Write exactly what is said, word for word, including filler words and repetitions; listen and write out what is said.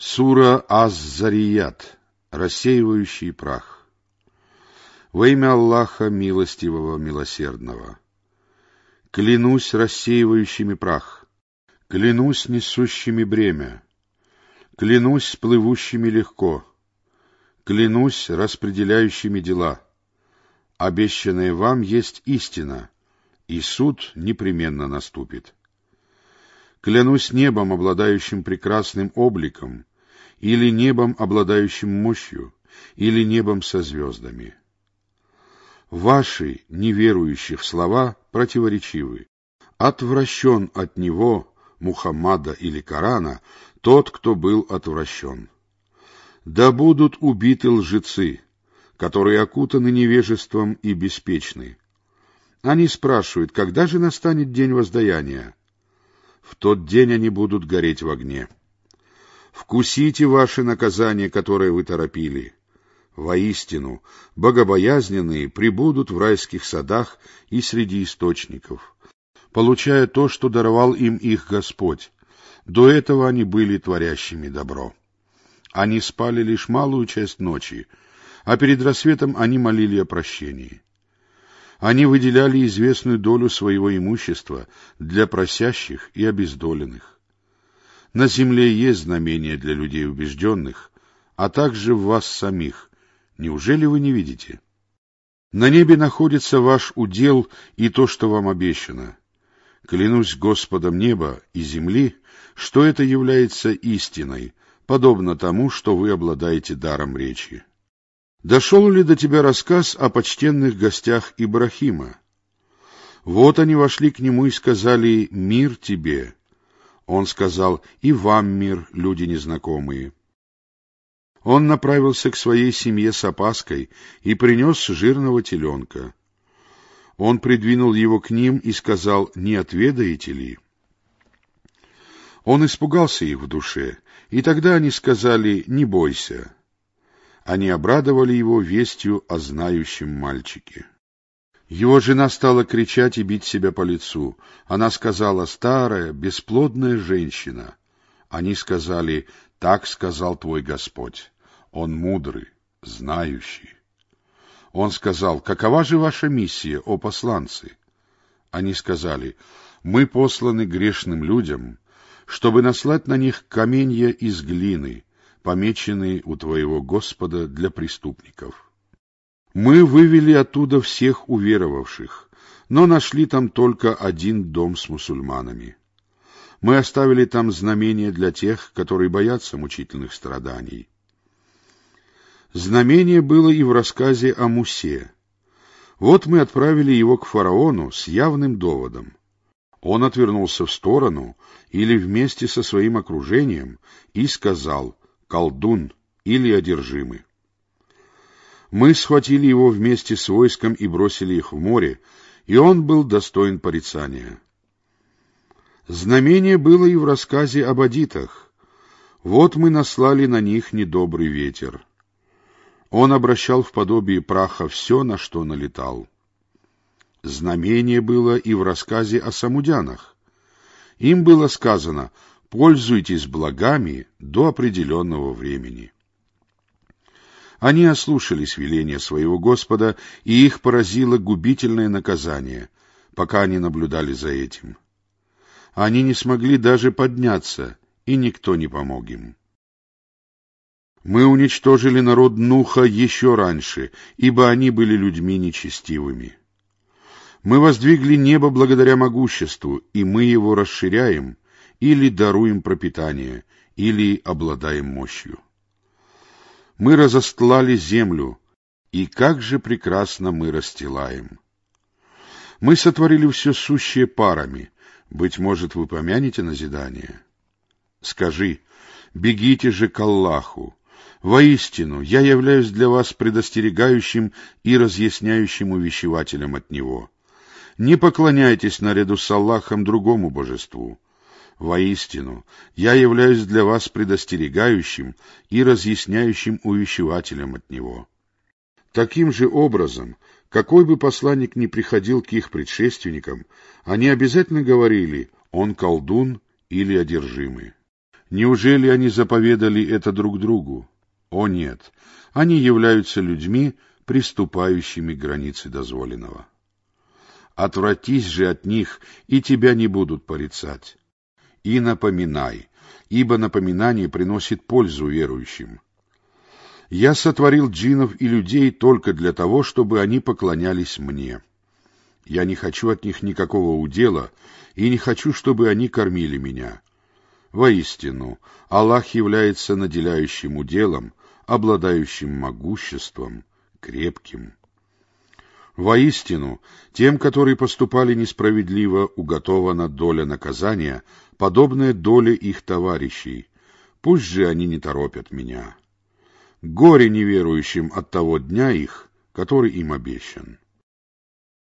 Сура Аз-Зарият, рассеивающий прах. Во имя Аллаха Милостивого, Милосердного. Клянусь рассеивающими прах, клянусь несущими бремя, клянусь плывущими легко, клянусь распределяющими дела. Обещанное вам есть истина, и суд непременно наступит. Клянусь небом, обладающим прекрасным обликом, или небом, обладающим мощью, или небом со звездами. Ваши, неверующих, слова противоречивы. Отвращен от него, Мухаммада или Корана, тот, кто был отвращен. Да будут убиты лжецы, которые окутаны невежеством и беспечны. Они спрашивают, когда же настанет день воздаяния? В тот день они будут гореть в огне. Вкусите ваше наказание, которое вы торопили. Воистину, богобоязненные пребудут в райских садах и среди источников, получая то, что даровал им их Господь. До этого они были творящими добро. Они спали лишь малую часть ночи, а перед рассветом они молили о прощении. Они выделяли известную долю своего имущества для просящих и обездоленных. На земле есть знамения для людей убежденных, а также в вас самих. Неужели вы не видите? На небе находится ваш удел и то, что вам обещано. Клянусь Господом неба и земли, что это является истиной, подобно тому, что вы обладаете даром речи. Дошел ли до тебя рассказ о почтенных гостях Ибрахима? Вот они вошли к нему и сказали: «Мир тебе». Он сказал: «И вам мир, люди незнакомые». Он направился к своей семье с опаской и принес жирного теленка. Он придвинул его к ним и сказал: «Не отведаете ли?» Он испугался их в душе, и тогда они сказали: «Не бойся». Они обрадовали его вестью о знающем мальчике. Его жена стала кричать и бить себя по лицу. Она сказала: «Старая, бесплодная женщина». Они сказали: «Так сказал твой Господь. Он мудрый, знающий». Он сказал: «Какова же ваша миссия, о посланцы?» Они сказали: «Мы посланы грешным людям, чтобы наслать на них каменья из глины, помеченные у твоего Господа для преступников. Мы вывели оттуда всех уверовавших, но нашли там только один дом с мусульманами. Мы оставили там знамение для тех, которые боятся мучительных страданий». Знамение было и в рассказе о Мусе. Вот мы отправили его к фараону с явным доводом. Он отвернулся в сторону или вместе со своим окружением и сказал: «Колдун» или «одержимый». Мы схватили его вместе с войском и бросили их в море, и он был достоин порицания. Знамение было и в рассказе об адитах. Вот мы наслали на них недобрый ветер. Он обращал в подобие праха все, на что налетал. Знамение было и в рассказе о самудянах. Им было сказано: «Пользуйтесь благами до определенного времени». Они ослушались веления своего Господа, и их поразило губительное наказание, пока они наблюдали за этим. Они не смогли даже подняться, и никто не помог им. Мы уничтожили народ Нуха еще раньше, ибо они были людьми нечестивыми. Мы воздвигли небо благодаря могуществу, и мы его расширяем, или даруем пропитание, или обладаем мощью. Мы разостлали землю, и как же прекрасно мы расстилаем. Мы сотворили все сущее парами, быть может, вы помянете назидание. Скажи: бегите же к Аллаху. Воистину, я являюсь для вас предостерегающим и разъясняющим увещевателем от Него. Не поклоняйтесь наряду с Аллахом другому божеству. Воистину, я являюсь для вас предостерегающим и разъясняющим увещевателем от Него. Таким же образом, какой бы посланник ни приходил к их предшественникам, они обязательно говорили: «Он колдун» или «одержимый». Неужели они заповедали это друг другу? О нет, они являются людьми, приступающими к границе дозволенного. Отвратись же от них, и тебя не будут порицать. И напоминай, ибо напоминание приносит пользу верующим. Я сотворил джиннов и людей только для того, чтобы они поклонялись мне. Я не хочу от них никакого удела, и не хочу, чтобы они кормили меня. Воистину, Аллах является наделяющим уделом, обладающим могуществом, крепким. Воистину, тем, которые поступали несправедливо, уготована доля наказания, подобная доле их товарищей. Пусть же они не торопят меня. Горе неверующим от того дня их, который им обещан.